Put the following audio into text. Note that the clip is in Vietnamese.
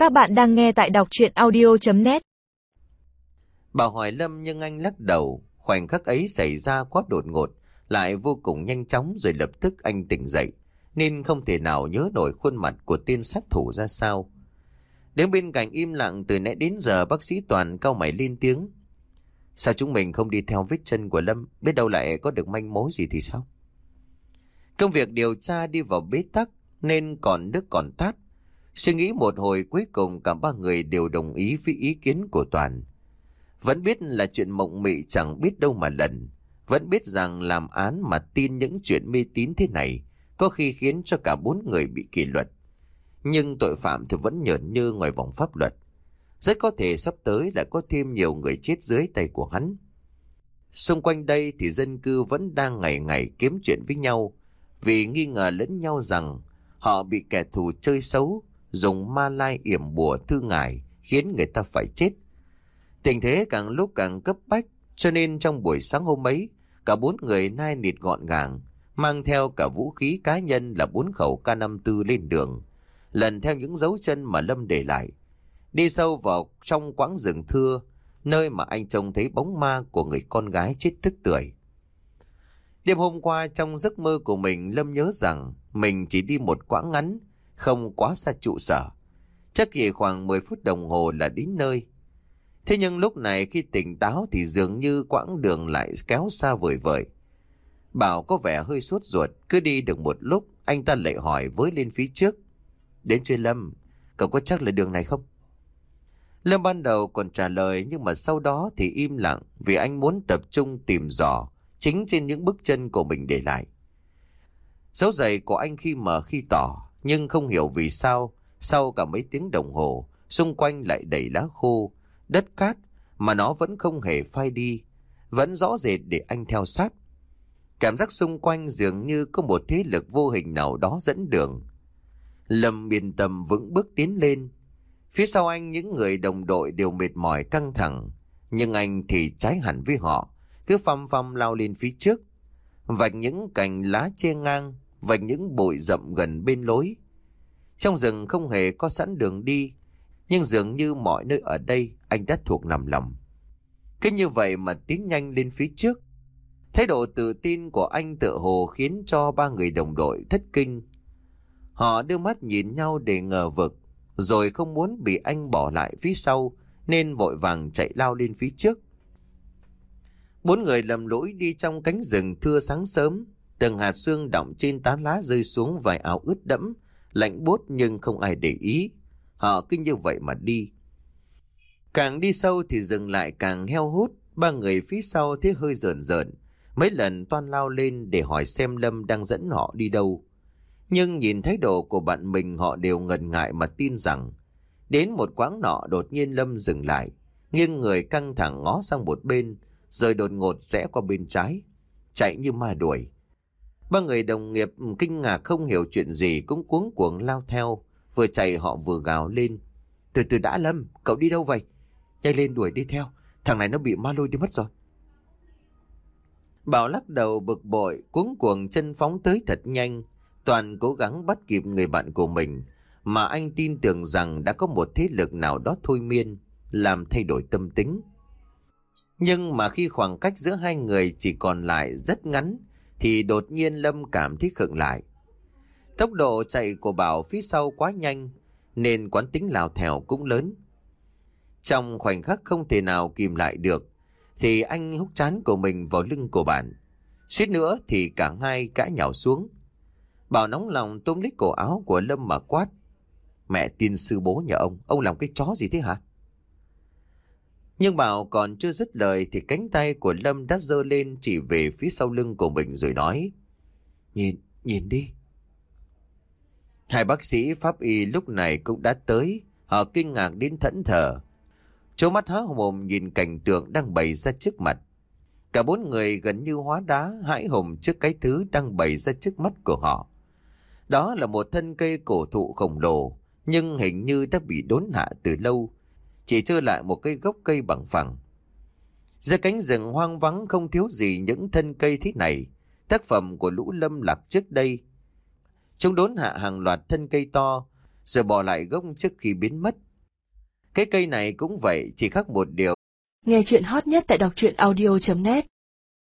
Các bạn đang nghe tại đọc truyện audio.net. Bà hỏi Lâm nhưng anh lắc đầu. Khoảnh khắc ấy xảy ra quá đột ngột, lại vô cùng nhanh chóng, rồi lập tức anh tỉnh dậy, nên không thể nào nhớ nổi khuôn mặt của tên sát thủ ra sao. Đứng bên cạnh im lặng từ nãy đến giờ, bác sĩ Toàn cau mày lên tiếng. Sao chúng mình không đi theo vết chân của Lâm, biết đâu lại có được manh mối gì thì sao? Công việc điều tra đi vào bế tắc nên còn nước còn tát. Suy nghĩ một hồi, cuối cùng cả ba người đều đồng ý với ý kiến của Toàn. Vẫn biết là chuyện mộng mị chẳng biết đâu mà lần. Vẫn biết rằng làm án mà tin những chuyện mê tín thế này có khi khiến cho cả bốn người bị kỷ luật. Nhưng tội phạm thì vẫn nhởn nhơ ngoài vòng pháp luật. Rất có thể sắp tới lại có thêm nhiều người chết dưới tay của hắn. Xung quanh đây thì dân cư vẫn đang ngày ngày kiếm chuyện với nhau, vì nghi ngờ lẫn nhau rằng họ bị kẻ thù chơi xấu, dùng ma lai yểm bùa thư ngải khiến người ta phải chết. Tình thế càng lúc càng cấp bách, cho nên trong buổi sáng hôm ấy, cả bốn người nai nịt gọn gàng, mang theo cả vũ khí cá nhân là 4 khẩu K54 lên đường, lần theo những dấu chân mà Lâm để lại, đi sâu vào trong quãng rừng thưa, nơi mà anh trông thấy bóng ma của người con gái chết tức tưởi. Đêm hôm qua trong giấc mơ của mình, Lâm nhớ rằng mình chỉ đi một quãng ngắn, không quá xa trụ sở, chắc chỉ khoảng 10 phút đồng hồ là đến nơi. Thế nhưng lúc này khi tỉnh táo thì dường như quãng đường lại kéo xa vời vợi. Bảo có vẻ hơi sốt ruột, cứ đi được một lúc anh ta lại hỏi với lên phía trước. Đến chưa Lâm? Cậu có chắc là đường này không? Lâm ban đầu còn trả lời, nhưng mà sau đó thì im lặng, vì anh muốn tập trung tìm dò chính trên những bước chân của mình để lại. Dấu giày của anh khi mờ khi tỏ, nhưng không hiểu vì sao sau cả mấy tiếng đồng hồ xung quanh lại đầy lá khô, đất cát mà nó vẫn không hề phai đi, vẫn rõ rệt để anh theo sát. Cảm giác xung quanh dường như có một thế lực vô hình nào đó dẫn đường. Lâm yên tâm vững bước tiến lên. Phía sau anh những người đồng đội đều mệt mỏi căng thẳng, nhưng anh thì trái hẳn với họ, cứ phăm phăm lao lên phía trước, vạch những cành lá che ngang, vạch những bụi rậm gần bên lối. Trong rừng không hề có sẵn đường đi, nhưng dường như mọi nơi ở đây anh đã thuộc nằm lòng. Cứ như vậy mà tiến nhanh lên phía trước. Thái độ tự tin của anh tựa hồ khiến cho ba người đồng đội thất kinh. Họ đưa mắt nhìn nhau để ngờ vực, rồi không muốn bị anh bỏ lại phía sau nên vội vàng chạy lao lên phía trước. 4 người lầm lũi đi trong cánh rừng thưa sáng sớm, từng hạt sương đọng trên tán lá rơi xuống vài áo ướt đẫm, lạnh buốt nhưng không ai để ý. Họ cứ như vậy mà đi. Càng đi sâu thì rừng lại càng heo hút. Ba người phía sau thấy hơi rợn rợn, mấy lần toan lao lên để hỏi xem Lâm đang dẫn họ đi đâu. Nhưng nhìn thái độ của bạn mình, họ đều ngần ngại mà tin rằng. Đến một quãng nọ đột nhiên Lâm dừng lại, nghiêng người căng thẳng ngó sang một bên, rồi đột ngột rẽ qua bên trái, chạy như ma đuổi. Ba người đồng nghiệp kinh ngạc không hiểu chuyện gì cũng cuống cuồng lao theo, vừa chạy họ vừa gào lên. Từ từ đã Lâm, cậu đi đâu vậy? Nhanh lên đuổi đi theo, thằng này nó bị ma lôi đi mất rồi. Bảo lắc đầu bực bội, cuống cuồng chân phóng tới thật nhanh. Toàn cố gắng bắt kịp người bạn của mình, mà anh tin tưởng rằng đã có một thế lực nào đó thôi miên, làm thay đổi tâm tính. Nhưng mà khi khoảng cách giữa hai người chỉ còn lại rất ngắn, thì đột nhiên Lâm cảm thấy khựng lại. Tốc độ chạy của Bảo phía sau quá nhanh, nên quán tính lào thèo cũng lớn. Trong khoảnh khắc không thể nào kìm lại được, thì anh húc trán của mình vào lưng của bạn. Suýt nữa thì cả hai cãi nhào xuống. Bảo nóng lòng túm lấy cổ áo của Lâm mà quát. Mẹ tiên sư bố nhà ông làm cái chó gì thế hả? Nhưng Bảo còn chưa dứt lời thì cánh tay của Lâm đã giơ lên chỉ về phía sau lưng của mình rồi nói. Nhìn đi. Hai bác sĩ pháp y lúc này cũng đã tới. Họ kinh ngạc đến thẫn thờ, trố mắt há mồm nhìn cảnh tượng đang bày ra trước mặt. Cả 4 người gần như hóa đá, hãi hùng trước cái thứ đang bày ra trước mắt của họ. Đó là một thân cây cổ thụ khổng lồ, nhưng hình như đã bị đốn hạ từ lâu, chỉ trơ lại một cây gốc cây bằng phẳng. Giữa cánh rừng hoang vắng không thiếu gì những thân cây thế này, tác phẩm của lũ lâm lạc trước đây. Chúng đốn hạ hàng loạt thân cây to, rồi bỏ lại gốc trước khi biến mất, Cái cây này cũng vậy, chỉ khác một điều. Nghe chuyện hot nhất tại đọc truyện audio.net